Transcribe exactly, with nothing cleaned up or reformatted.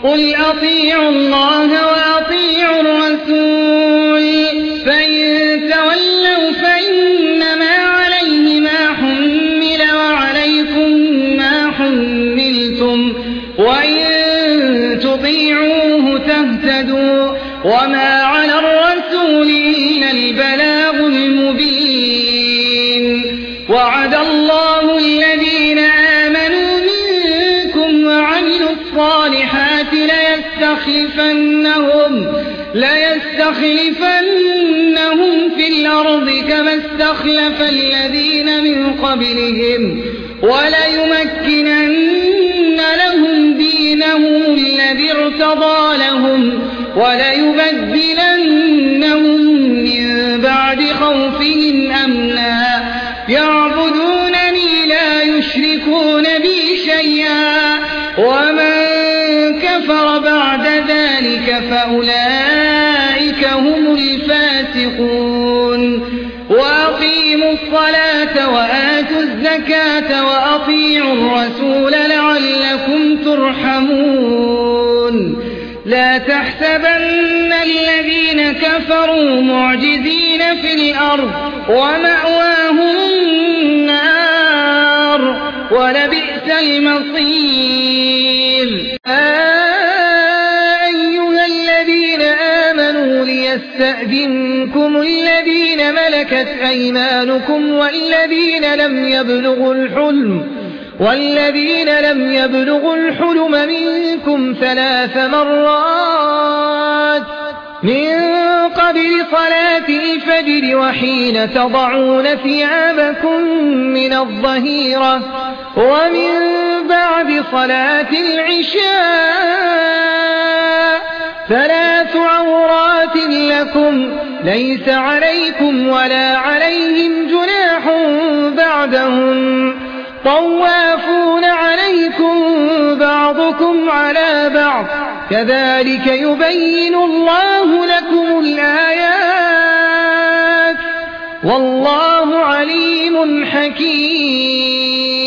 قل أطيعوا الله وأطيعوا الرسول فإن تولوا فإنما عليه ما حمل وعليكم ما حملتم وإن تطيعوه تهتدوا وما على الرسول إلا البلاغ المبين. وعد الله الذين آمنوا منكم وعملوا الصالحات ليستخلفنهم, ليستخلفنهم في الأرض كما استخلف الذين من قبلهم وليمكنن لهم دينهم الذي ارتضى لهم وليبدلنهم من بعد خوفهم أمنا يعبدونني لا يشركون بي شيئا ومن كفر بعد ذلك فأولئك هم الفاسقون. وأقيموا الصلاة وآتوا الزكاة وأطيعوا الرسول لعلكم ترحمون. لا تحسبن الذين كفروا معجزين في الأرض ومأواهم النار ولبئس المصير. أيها الذين آمنوا ليستأذنكم الذين ملكت أيمانكم والذين لم يبلغوا الحلم والذين لم يبلغوا الحلم منكم ثلاث مرات من قبل صلاة الفجر وحين تضعون ثيابكم من الظهيرة ومن بعد صلاة العشاء ثلاث عورات لكم ليس عليكم ولا عليهم جناح بعدهم طوافون عليكم بعضكم على بعض كذلك يبين الله لكم الآيات والله عليم حكيم.